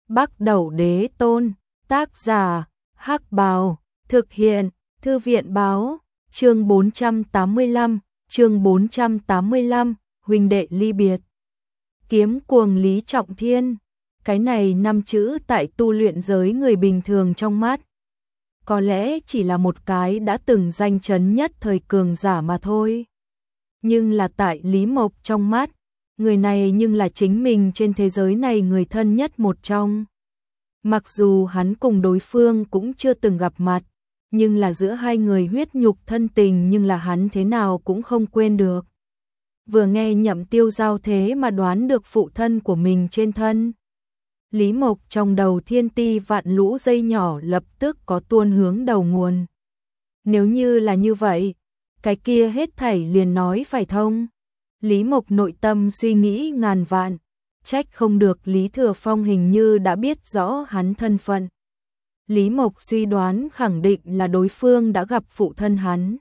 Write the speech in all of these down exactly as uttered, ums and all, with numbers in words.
Bắc Đẩu Đế Tôn, tác giả, Hắc Bào, thực hiện, Thư viện báo, chương bốn trăm tám mươi lăm, chương bốn trăm tám mươi lăm, huynh đệ ly biệt. Kiếm cuồng Lý Trọng Thiên, cái này năm chữ tại tu luyện giới người bình thường trong mắt. Có lẽ chỉ là một cái đã từng danh chấn nhất thời cường giả mà thôi. Nhưng là tại Lý Mộc trong mắt, người này nhưng là chính mình trên thế giới này người thân nhất một trong. Mặc dù hắn cùng đối phương cũng chưa từng gặp mặt, nhưng là giữa hai người huyết nhục thân tình nhưng là hắn thế nào cũng không quên được. Vừa nghe Nhậm Tiêu Giao thế mà đoán được phụ thân của mình trên thân. Lý Mộc trong đầu thiên ti vạn lũ dây nhỏ lập tức có tuôn hướng đầu nguồn. Nếu như là như vậy, cái kia hết thảy liền nói phải thông. Lý Mộc nội tâm suy nghĩ ngàn vạn, trách không được Lý Thừa Phong hình như đã biết rõ hắn thân phận. Lý Mộc suy đoán khẳng định là đối phương đã gặp phụ thân hắn.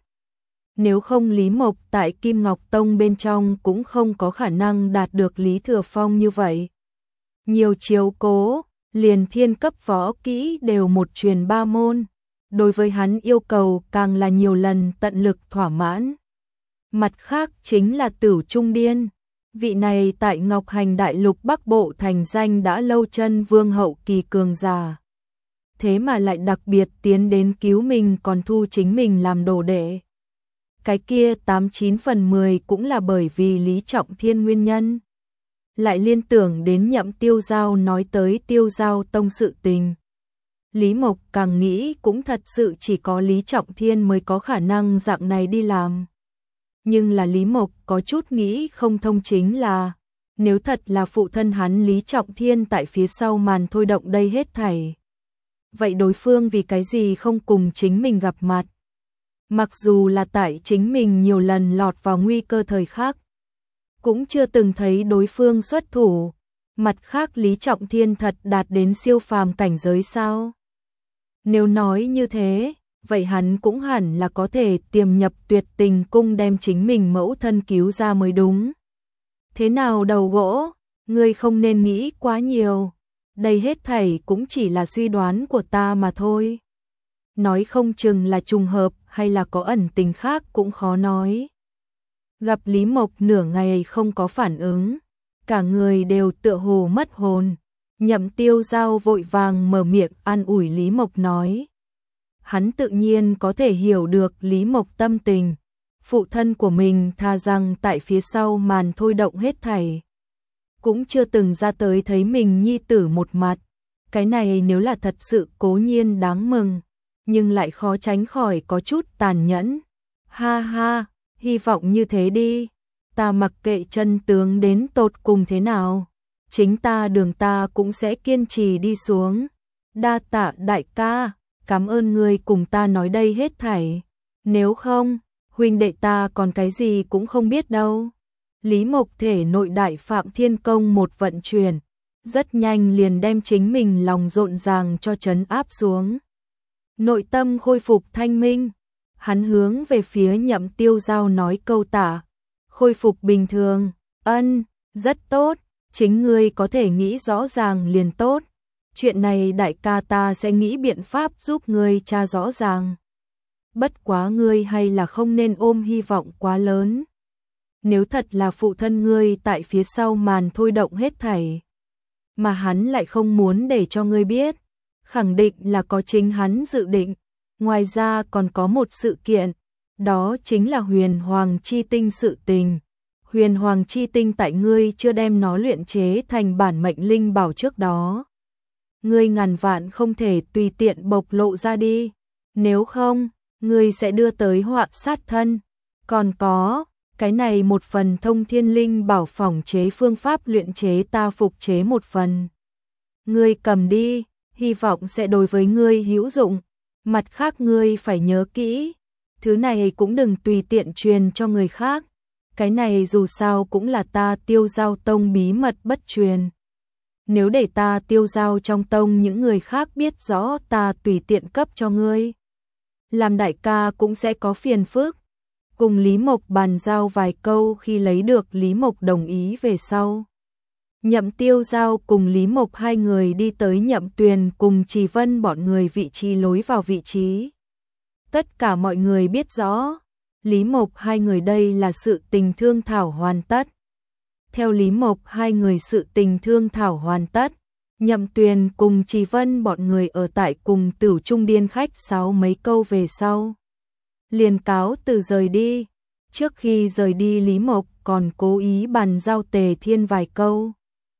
Nếu không Lý Mộc tại Kim Ngọc Tông bên trong cũng không có khả năng đạt được Lý Thừa Phong như vậy. Nhiều chiếu cố, liền thiên cấp võ kỹ đều một truyền ba môn. Đối với hắn yêu cầu càng là nhiều lần tận lực thỏa mãn. Mặt khác chính là Tử Trung Điên. Vị này tại Ngọc Hành Đại Lục Bắc Bộ thành danh đã lâu chân vương hậu kỳ cường giả. Thế mà lại đặc biệt tiến đến cứu mình còn thu chính mình làm đồ đệ. Cái kia tám chín phần mười cũng là bởi vì Lý Trọng Thiên nguyên nhân. Lại liên tưởng đến Nhậm Tiêu Giao nói tới Tiêu Giao Tông sự tình. Lý Mộc càng nghĩ cũng thật sự chỉ có Lý Trọng Thiên mới có khả năng dạng này đi làm. Nhưng là Lý Mộc có chút nghĩ không thông chính là, nếu thật là phụ thân hắn Lý Trọng Thiên tại phía sau màn thôi động đây hết thảy. Vậy đối phương vì cái gì không cùng chính mình gặp mặt? Mặc dù là tại chính mình nhiều lần lọt vào nguy cơ thời khắc, cũng chưa từng thấy đối phương xuất thủ. Mặt khác Lý Trọng Thiên thật đạt đến siêu phàm cảnh giới sao? Nếu nói như thế, vậy hắn cũng hẳn là có thể tiềm nhập Tuyệt Tình Cung đem chính mình mẫu thân cứu ra mới đúng. Thế nào đầu gỗ, ngươi không nên nghĩ quá nhiều. Đây hết thảy cũng chỉ là suy đoán của ta mà thôi. Nói không chừng là trùng hợp hay là có ẩn tình khác cũng khó nói. Gặp Lý Mộc nửa ngày không có phản ứng, cả người đều tựa hồ mất hồn. Nhậm Tiêu Giao vội vàng mở miệng an ủi Lý Mộc nói. Hắn tự nhiên có thể hiểu được Lý Mộc tâm tình. Phụ thân của mình thà rằng tại phía sau màn thôi động hết thảy. Cũng chưa từng ra tới thấy mình nhi tử một mặt. Cái này nếu là thật sự cố nhiên đáng mừng, nhưng lại khó tránh khỏi có chút tàn nhẫn. Ha ha, hy vọng như thế đi. Ta mặc kệ chân tướng đến tột cùng thế nào. Chính ta đường ta cũng sẽ kiên trì đi xuống. Đa tạ đại ca, cảm ơn ngươi cùng ta nói đây hết thảy. Nếu không, huynh đệ ta còn cái gì cũng không biết đâu. Lý Mộc thể nội đại Phạm Thiên Công một vận chuyển, rất nhanh liền đem chính mình lòng rộn ràng cho trấn áp xuống. Nội tâm khôi phục thanh minh, hắn hướng về phía Nhậm Tiêu Giao nói câu tạ. Khôi phục bình thường, ân, rất tốt, chính ngươi có thể nghĩ rõ ràng liền tốt. Chuyện này đại ca ta sẽ nghĩ biện pháp giúp ngươi tra rõ ràng. Bất quá ngươi hay là không nên ôm hy vọng quá lớn. Nếu thật là phụ thân ngươi tại phía sau màn thôi động hết thảy, mà hắn lại không muốn để cho ngươi biết, khẳng định là có chính hắn dự định. Ngoài ra còn có một sự kiện, đó chính là huyền hoàng chi tinh sự tình. Huyền hoàng chi tinh tại ngươi chưa đem nó luyện chế thành bản mệnh linh bảo trước đó. Ngươi ngàn vạn không thể tùy tiện bộc lộ ra đi, nếu không, ngươi sẽ đưa tới họa sát thân. Còn có, cái này một phần thông thiên linh bảo phỏng chế phương pháp luyện chế ta phục chế một phần. Ngươi cầm đi, hy vọng sẽ đối với ngươi hữu dụng. Mặt khác ngươi phải nhớ kỹ, thứ này cũng đừng tùy tiện truyền cho người khác. Cái này dù sao cũng là ta Tiêu Giao Tông bí mật bất truyền. Nếu để ta Tiêu Giao trong tông những người khác biết rõ ta tùy tiện cấp cho ngươi, làm đại ca cũng sẽ có phiền phức. Cùng Lý Mộc bàn giao vài câu khi lấy được Lý Mộc đồng ý về sau. Nhậm Tiêu Giao cùng Lý Mộc hai người đi tới Nhậm Tuyền cùng Trì Vân bọn người vị trí lối vào vị trí. Tất cả mọi người biết rõ, Lý Mộc hai người đây là sự tình thương thảo hoàn tất. Theo Lý Mộc hai người sự tình thương thảo hoàn tất, Nhậm Tuyền cùng Trì Vân bọn người ở tại cùng Tử Trung Điên khách sáo mấy câu về sau. Liền cáo từ rời đi. Trước khi rời đi Lý Mộc còn cố ý bàn giao Tề Thiên vài câu.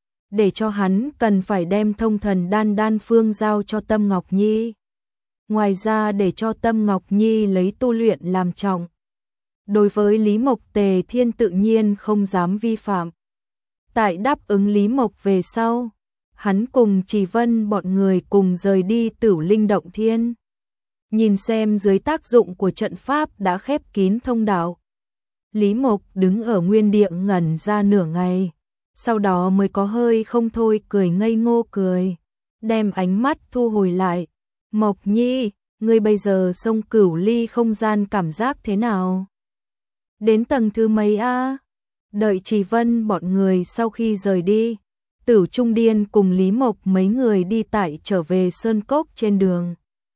Để cho hắn cần phải đem thông thần đan đan phương giao cho Tâm Ngọc Nhi. Ngoài ra để cho Tâm Ngọc Nhi lấy tu luyện làm trọng. Đối với Lý Mộc Tề Thiên tự nhiên không dám vi phạm. Tại đáp ứng Lý Mộc về sau, hắn cùng Trì Vân bọn người cùng rời đi Tửu Linh Động Thiên. Nhìn xem dưới tác dụng của trận pháp đã khép kín thông đạo. Lý Mộc đứng ở nguyên địa ngẩn ra nửa ngày, sau đó mới có hơi không thôi cười ngây ngô cười, đem ánh mắt thu hồi lại. Mộc Nhi, ngươi bây giờ xông Cửu Ly không gian cảm giác thế nào? Đến tầng thứ mấy a? Đợi Trì Vân bọn người sau khi rời đi, Tử Trung Điên cùng Lý Mộc mấy người đi tại trở về Sơn Cốc trên đường.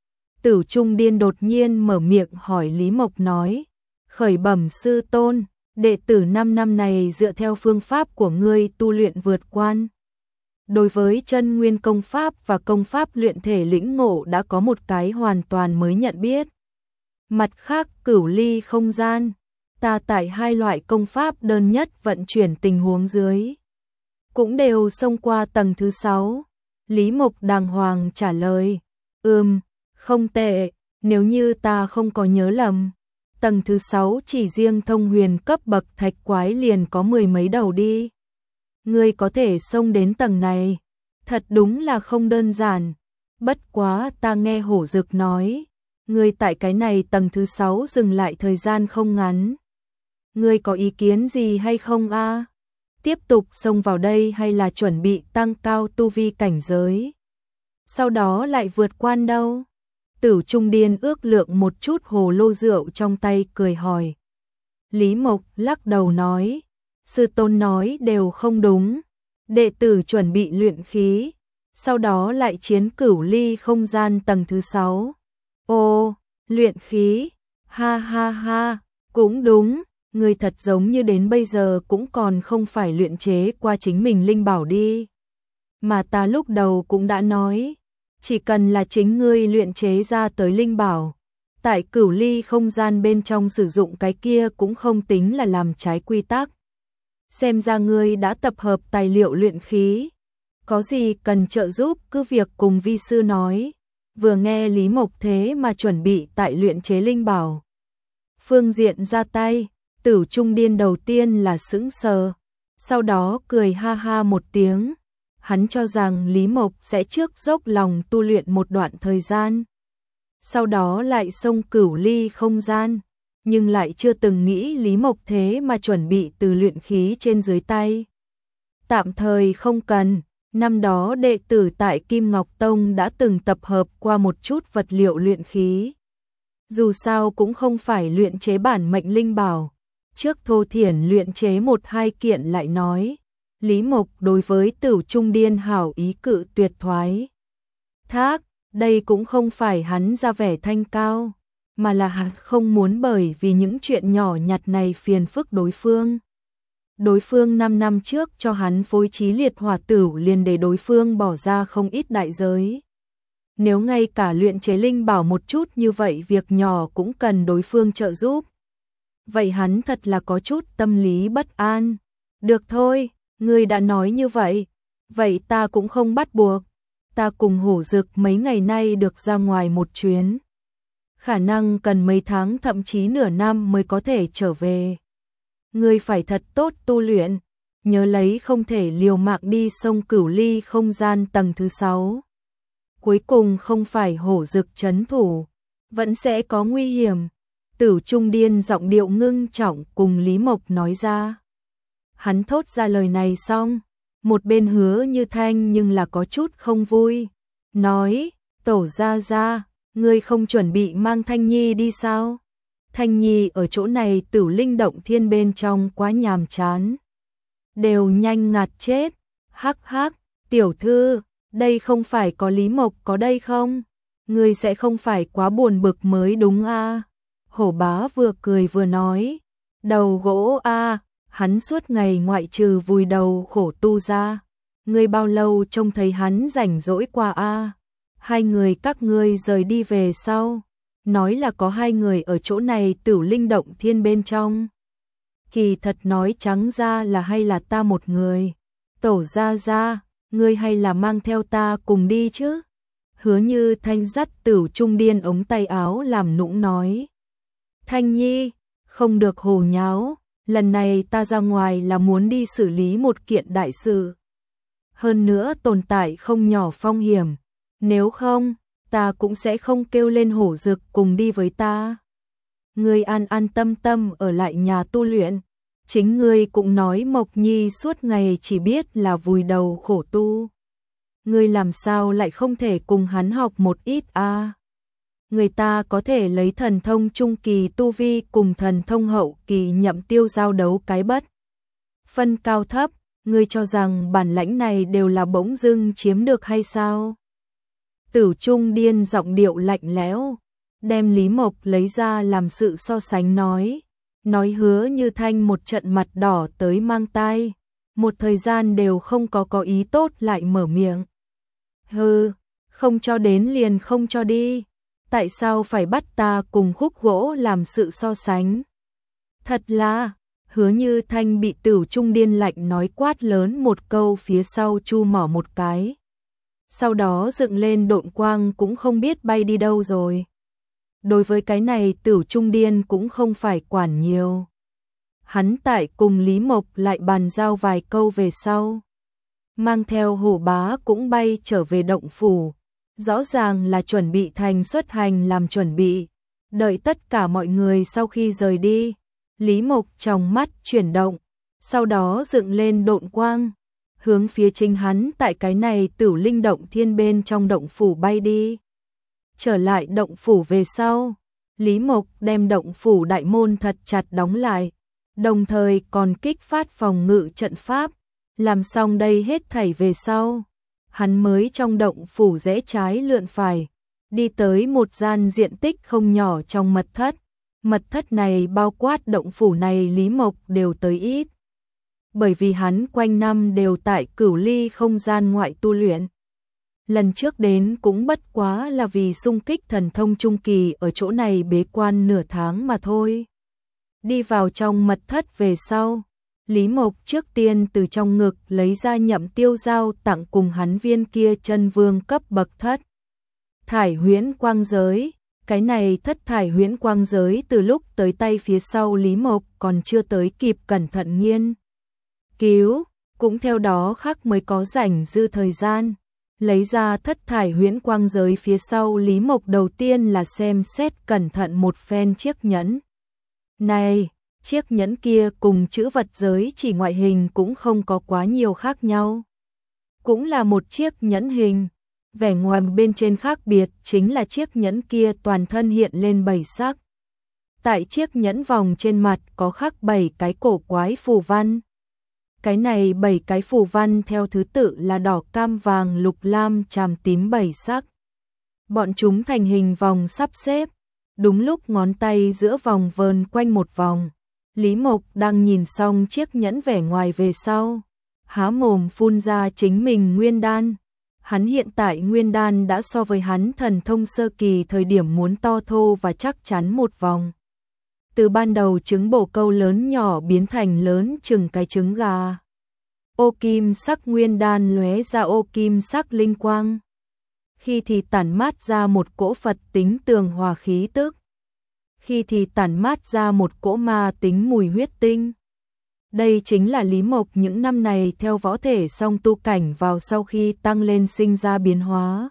Tử Trung Điên đột nhiên mở miệng hỏi Lý Mộc nói, khởi bẩm sư tôn, đệ tử năm năm này dựa theo phương pháp của ngươi tu luyện vượt quan. Đối với chân nguyên công pháp và công pháp luyện thể lĩnh ngộ đã có một cái hoàn toàn mới nhận biết. Mặt khác Cửu Ly không gian, ta tại hai loại công pháp đơn nhất vận chuyển tình huống dưới. Cũng đều xông qua tầng thứ sáu. Lý Mộc đàng hoàng trả lời, ừm, không tệ, nếu như ta không có nhớ lầm. Tầng thứ sáu chỉ riêng thông huyền cấp bậc thạch quái liền có mười mấy đầu đi. Ngươi có thể xông đến tầng này, thật đúng là không đơn giản. Bất quá ta nghe Hổ Dực nói, ngươi tại cái này tầng thứ sáu dừng lại thời gian không ngắn. Ngươi có ý kiến gì hay không a? Tiếp tục xông vào đây hay là chuẩn bị tăng cao tu vi cảnh giới? Sau đó lại vượt quan đâu? Tử Trung Điên ước lượng một chút hồ lô rượu trong tay cười hỏi. Lý Mộc lắc đầu nói, sư tôn nói đều không đúng. Đệ tử chuẩn bị luyện khí, sau đó lại chiến Cửu Ly không gian tầng thứ sáu. Ô, luyện khí, ha ha ha, cũng đúng. Ngươi thật giống như đến bây giờ cũng còn không phải luyện chế qua chính mình linh bảo đi. Mà ta lúc đầu cũng đã nói, chỉ cần là chính ngươi luyện chế ra tới linh bảo, tại Cửu Ly không gian bên trong sử dụng cái kia cũng không tính là làm trái quy tắc. Xem ra ngươi đã tập hợp tài liệu luyện khí, có gì cần trợ giúp cứ việc cùng vi sư nói. Vừa nghe Lý Mộc thế mà chuẩn bị tại luyện chế linh bảo. Phương diện ra tay, Tử Trung Điên đầu tiên là sững sờ, sau đó cười ha ha một tiếng. Hắn cho rằng Lý Mộc sẽ trước dốc lòng tu luyện một đoạn thời gian, sau đó lại xông Cửu Ly không gian, nhưng lại chưa từng nghĩ Lý Mộc thế mà chuẩn bị từ luyện khí trên dưới tay. Tạm thời không cần, năm đó đệ tử tại Kim Ngọc Tông đã từng tập hợp qua một chút vật liệu luyện khí. Dù sao cũng không phải luyện chế bản mệnh linh bảo. Trước Thô Thiển luyện chế một hai kiện lại nói, Lý Mộc đối với Tử Trung Điên hảo ý cự tuyệt thoái thác, đây cũng không phải hắn ra vẻ thanh cao, mà là hắn không muốn bởi vì những chuyện nhỏ nhặt này phiền phức đối phương. Đối phương năm năm trước cho hắn phối trí liệt hỏa tửu liền để đối phương bỏ ra không ít đại giới. Nếu ngay cả luyện chế linh bảo một chút như vậy việc nhỏ cũng cần đối phương trợ giúp, vậy hắn thật là có chút tâm lý bất an. Được thôi, ngươi đã nói như vậy, vậy ta cũng không bắt buộc. Ta cùng Hổ Dực mấy ngày nay được ra ngoài một chuyến. Khả năng cần mấy tháng thậm chí nửa năm mới có thể trở về. Ngươi phải thật tốt tu luyện, nhớ lấy không thể liều mạng đi sông Cửu Ly không gian tầng thứ sáu. Cuối cùng không phải Hổ Dực trấn thủ, vẫn sẽ có nguy hiểm. Tử Trung Điên giọng điệu ngưng trọng cùng Lý Mộc nói ra. Hắn thốt ra lời này xong, một bên Hứa Như Thanh nhưng là có chút không vui, nói, tổ gia gia, ngươi không chuẩn bị mang Thanh Nhi đi sao? Thanh Nhi ở chỗ này Tử Linh Động Thiên bên trong quá nhàm chán, đều nhanh ngạt chết. Hắc hắc, tiểu thư, đây không phải có Lý Mộc có đây không? Ngươi sẽ không phải quá buồn bực mới đúng a? À? Hổ bá vừa cười vừa nói, đầu gỗ a, à, hắn suốt ngày ngoại trừ vùi đầu khổ tu ra. Ngươi bao lâu trông thấy hắn rảnh rỗi qua a? À? Hai người các ngươi rời đi về sau, nói là có hai người ở chỗ này Tửu Linh Động Thiên bên trong. Kỳ thật nói trắng ra là hay là ta một người. Tổ ra ra, ngươi hay là mang theo ta cùng đi chứ? Hứa Như Thanh dắt Tửu Trung Điên ống tay áo làm nũng nói. Thanh Nhi, không được hồ nháo, lần này ta ra ngoài là muốn đi xử lý một kiện đại sự. Hơn nữa tồn tại không nhỏ phong hiểm, nếu không, ta cũng sẽ không kêu lên hổ dực cùng đi với ta. Ngươi an an tâm tâm ở lại nhà tu luyện, chính ngươi cũng nói Mộc Nhi suốt ngày chỉ biết là vùi đầu khổ tu. Ngươi làm sao lại không thể cùng hắn học một ít a? À? Người ta có thể lấy thần thông trung kỳ tu vi cùng thần thông hậu kỳ Nhậm Tiêu giao đấu cái bất phân cao thấp, ngươi cho rằng bản lãnh này đều là bỗng dưng chiếm được hay sao? Tửu Trung Điên giọng điệu lạnh lẽo, đem Lý Mộc lấy ra làm sự so sánh nói, nói Hứa Như Thanh một trận mặt đỏ tới mang tai, một thời gian đều không có có ý tốt lại mở miệng. Hừ, không cho đến liền không cho đi, tại sao phải bắt ta cùng khúc gỗ làm sự so sánh? Thật là, Hứa Như Thanh bị Tửu Trung Điên lạnh nói quát lớn một câu phía sau chu mỏ một cái. Sau đó dựng lên độn quang cũng không biết bay đi đâu rồi. Đối với cái này Tửu Trung Điên cũng không phải quản nhiều. Hắn tại cùng Lý Mộc lại bàn giao vài câu về sau. Mang theo hổ bá cũng bay trở về động phủ. Rõ ràng là chuẩn bị thành xuất hành làm chuẩn bị. Đợi tất cả mọi người sau khi rời đi. Lý Mộc trong mắt chuyển động. Sau đó dựng lên độn quang. Hướng phía chính hắn tại cái này Tửu Linh Động Thiên bên trong động phủ bay đi. Trở lại động phủ về sau, Lý Mộc đem động phủ đại môn thật chặt đóng lại, đồng thời còn kích phát phòng ngự trận pháp, làm xong đây hết thảy về sau. Hắn mới trong động phủ rẽ trái lượn phải, đi tới một gian diện tích không nhỏ trong mật thất. Mật thất này bao quát động phủ này Lý Mộc đều tới ít. Bởi vì hắn quanh năm đều tại Cửu Ly không gian ngoại tu luyện. Lần trước đến cũng bất quá là vì xung kích thần thông trung kỳ ở chỗ này bế quan nửa tháng mà thôi. Đi vào trong mật thất về sau, Lý Mộc trước tiên từ trong ngực lấy ra Nhậm Tiêu giao tặng cùng hắn viên kia chân vương cấp bậc thất thải huyễn quang giới. Cái này thất thải huyễn quang giới từ lúc tới tay phía sau Lý Mộc còn chưa tới kịp cẩn thận nghiên cứu, cũng theo đó khắc mới có rảnh dư thời gian. Lấy ra thất thải huyễn quang giới phía sau Lý Mộc đầu tiên là xem xét cẩn thận một phen chiếc nhẫn. Này, chiếc nhẫn kia cùng chữ vật giới chỉ ngoại hình cũng không có quá nhiều khác nhau. Cũng là một chiếc nhẫn hình. Vẻ ngoài bên trên khác biệt chính là chiếc nhẫn kia toàn thân hiện lên bảy sắc. Tại chiếc nhẫn vòng trên mặt có khắc bảy cái cổ quái phù văn. Cái này bảy cái phù văn theo thứ tự là đỏ, cam, vàng, lục, lam, tràm, tím bảy sắc. Bọn chúng thành hình vòng sắp xếp. Đúng lúc ngón tay giữa vòng vờn quanh một vòng. Lý Mộc đang nhìn xong chiếc nhẫn vẻ ngoài về sau. Há mồm phun ra chính mình nguyên đan. Hắn hiện tại nguyên đan đã so với hắn thần thông sơ kỳ thời điểm muốn to thô và chắc chắn một vòng. Từ ban đầu trứng bồ câu lớn nhỏ biến thành lớn chừng cái trứng gà. Ô kim sắc nguyên đan lóe ra ô kim sắc linh quang. Khi thì tản mát ra một cỗ Phật tính tường hòa khí tức. Khi thì tản mát ra một cỗ ma tính mùi huyết tinh. Đây chính là Lý Mộc những năm này theo võ thể song tu cảnh vào sau khi tăng lên sinh ra biến hóa.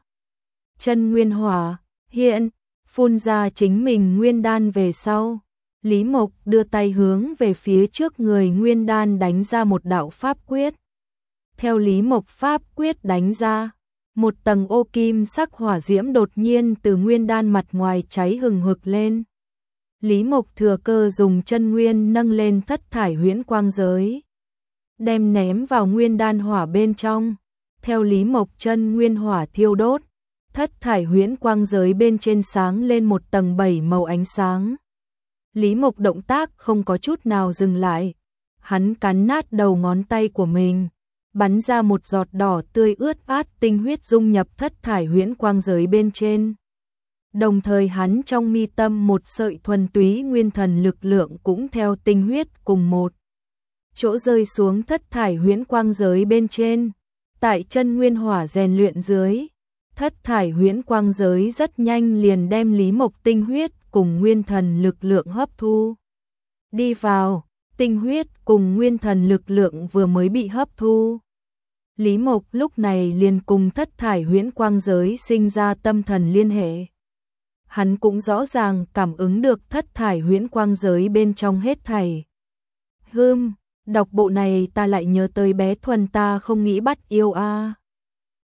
Chân nguyên hỏa, hiện, phun ra chính mình nguyên đan về sau. Lý Mộc đưa tay hướng về phía trước người nguyên đan đánh ra một đạo pháp quyết. Theo Lý Mộc pháp quyết đánh ra, một tầng ô kim sắc hỏa diễm đột nhiên từ nguyên đan mặt ngoài cháy hừng hực lên. Lý Mộc thừa cơ dùng chân nguyên nâng lên thất thải huyễn quang giới. đem ném vào nguyên đan hỏa bên trong. Theo Lý Mộc chân nguyên hỏa thiêu đốt, thất thải huyễn quang giới bên trên sáng lên một tầng bảy màu ánh sáng. Lý Mộc động tác không có chút nào dừng lại, hắn cắn nát đầu ngón tay của mình, bắn ra một giọt đỏ tươi ướt át tinh huyết dung nhập thất thải huyễn quang giới bên trên. Đồng thời hắn trong mi tâm một sợi thuần túy nguyên thần lực lượng cũng theo tinh huyết cùng một chỗ rơi xuống thất thải huyễn quang giới bên trên. Tại chân nguyên hỏa rèn luyện dưới, thất thải huyễn quang giới rất nhanh liền đem Lý Mộc tinh huyết cùng nguyên thần lực lượng hấp thu đi vào. Tinh huyết cùng nguyên thần lực lượng vừa mới bị hấp thu, Lý Mộc lúc này liền cùng thất thải huyễn quang giới sinh ra tâm thần liên hệ. Hắn cũng rõ ràng cảm ứng được thất thải huyễn quang giới bên trong hết thảy. Hừm, đọc bộ này ta lại nhớ tới bé Thuần ta không nghĩ bắt yêu a. À.